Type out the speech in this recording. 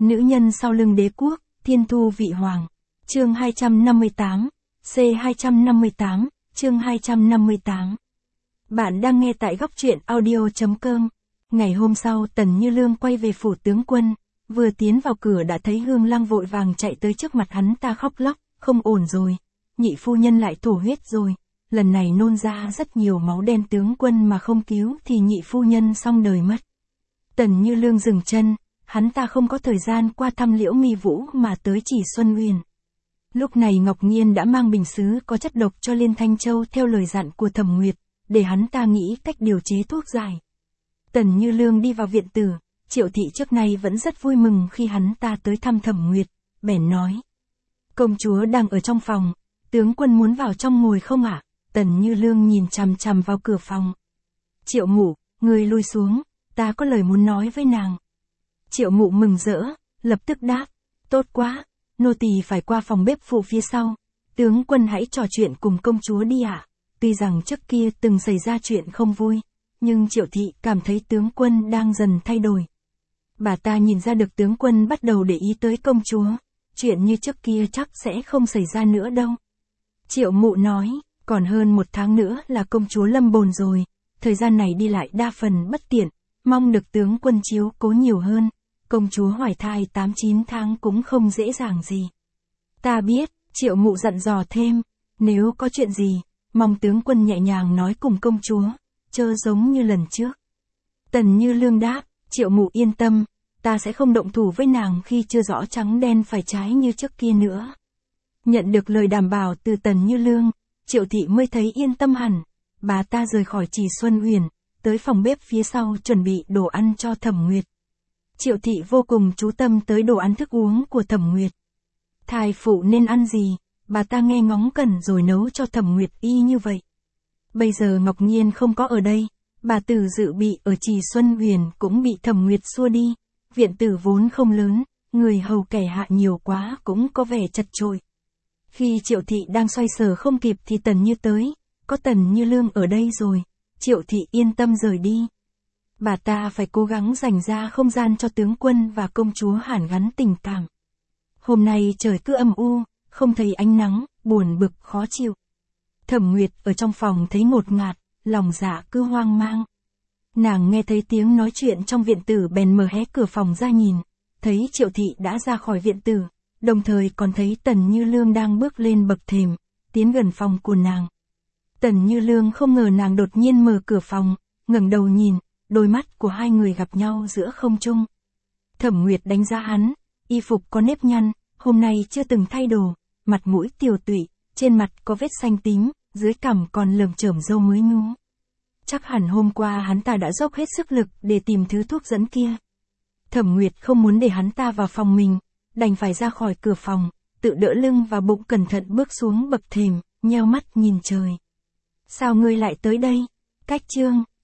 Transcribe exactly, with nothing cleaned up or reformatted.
Nữ nhân sau lưng đế quốc, thiên thu vị hoàng. Chương hai trăm năm mươi tám, C hai trăm năm mươi tám, chương hai trăm năm mươi tám. Bạn đang nghe tại góc truyện audio chấm com. Ngày hôm sau Tần Như Lương quay về phủ tướng quân, vừa tiến vào cửa đã thấy Hương Lăng vội vàng chạy tới trước mặt hắn ta khóc lóc, không ổn rồi, nhị phu nhân lại thổ huyết rồi, lần này nôn ra rất nhiều máu đen, tướng quân mà không cứu thì nhị phu nhân xong đời mất. Tần Như Lương dừng chân, hắn ta không có thời gian qua thăm Liễu Mi Vũ mà tới Chỉ Xuân Uyển. Lúc này Ngọc Nghiên đã mang bình sứ có chất độc cho Liên Thanh Châu theo lời dặn của Thẩm Nguyệt, để hắn ta nghĩ cách điều chế thuốc giải. Tần Như Lương đi vào viện tử, Triệu thị trước nay vẫn rất vui mừng khi hắn ta tới thăm Thẩm Nguyệt, bèn nói. Công chúa đang ở trong phòng, tướng quân muốn vào trong ngồi không ạ? Tần Như Lương nhìn chằm chằm vào cửa phòng. Triệu mụ, người lui xuống, ta có lời muốn nói với nàng. Triệu mụ mừng rỡ, lập tức đáp, tốt quá, nô tỳ phải qua phòng bếp phụ phía sau, tướng quân hãy trò chuyện cùng công chúa đi ạ. Tuy rằng trước kia từng xảy ra chuyện không vui, nhưng Triệu thị cảm thấy tướng quân đang dần thay đổi. Bà ta nhìn ra được tướng quân bắt đầu để ý tới công chúa, chuyện như trước kia chắc sẽ không xảy ra nữa đâu. Triệu mụ nói, còn hơn một tháng nữa là công chúa lâm bồn rồi, thời gian này đi lại đa phần bất tiện, mong được tướng quân chiếu cố nhiều hơn, công chúa hoài thai tám chín tháng cũng không dễ dàng gì. Ta biết, Triệu mụ dặn dò thêm, nếu có chuyện gì, mong tướng quân nhẹ nhàng nói cùng công chúa, chớ giống như lần trước. Tần Như Lương đáp, Triệu mụ yên tâm, ta sẽ không động thủ với nàng khi chưa rõ trắng đen phải trái như trước kia nữa. Nhận được lời đảm bảo từ Tần Như Lương, Triệu thị mới thấy yên tâm hẳn, bà ta rời khỏi Chỉ Xuân Uyển, tới phòng bếp phía sau chuẩn bị đồ ăn cho Thẩm Nguyệt. Triệu thị vô cùng chú tâm tới đồ ăn thức uống của Thẩm Nguyệt. Thai phụ nên ăn gì, bà ta nghe ngóng cẩn rồi nấu cho Thẩm Nguyệt y như vậy. Bây giờ Ngọc Nghiên không có ở đây, bà tử dự bị ở Chỉ Xuân Uyển cũng bị Thẩm Nguyệt xua đi, viện tử vốn không lớn, người hầu kẻ hạ nhiều quá cũng có vẻ chật chội. Khi Triệu thị đang xoay sở không kịp thì Tần Như tới, có Tần Như Lương ở đây rồi, Triệu thị yên tâm rời đi. Bà ta phải cố gắng dành ra không gian cho tướng quân và công chúa hàn gắn tình cảm. Hôm nay trời cứ âm u, không thấy ánh nắng, buồn bực khó chịu. Thẩm Nguyệt ở trong phòng thấy ngột ngạt, lòng dạ cứ hoang mang. Nàng nghe thấy tiếng nói chuyện trong viện tử bèn mở hé cửa phòng ra nhìn, thấy Triệu thị đã ra khỏi viện tử, đồng thời còn thấy Tần Như Lương đang bước lên bậc thềm, tiến gần phòng của nàng. Tần Như Lương không ngờ nàng đột nhiên mở cửa phòng, ngẩng đầu nhìn, đôi mắt của hai người gặp nhau giữa không trung. Thẩm Nguyệt đánh giá hắn, y phục có nếp nhăn, hôm nay chưa từng thay đồ, mặt mũi tiều tụy, trên mặt có vết xanh tím, dưới cằm còn lởm chởm râu mới nhú. Chắc hẳn hôm qua hắn ta đã dốc hết sức lực để tìm thứ thuốc dẫn kia. Thẩm Nguyệt không muốn để hắn ta vào phòng mình, đành phải ra khỏi cửa phòng, tự đỡ lưng và bụng cẩn thận bước xuống bậc thềm, nheo mắt nhìn trời. Sao ngươi lại tới đây? Cách chương